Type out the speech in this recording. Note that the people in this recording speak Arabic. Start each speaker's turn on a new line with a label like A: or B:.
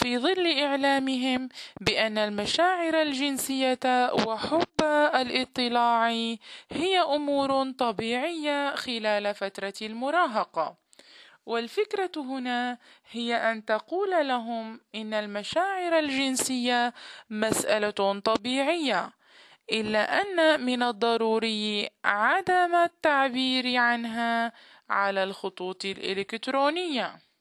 A: في ظل إعلامهم بأن المشاعر الجنسية وحب الاطلاع هي أمور طبيعية خلال فترة المراهقة. والفكرة هنا هي أن تقول لهم إن المشاعر الجنسية مسألة طبيعية، إلا أن من الضروري عدم التعبير عنها على الخطوط الإلكترونية.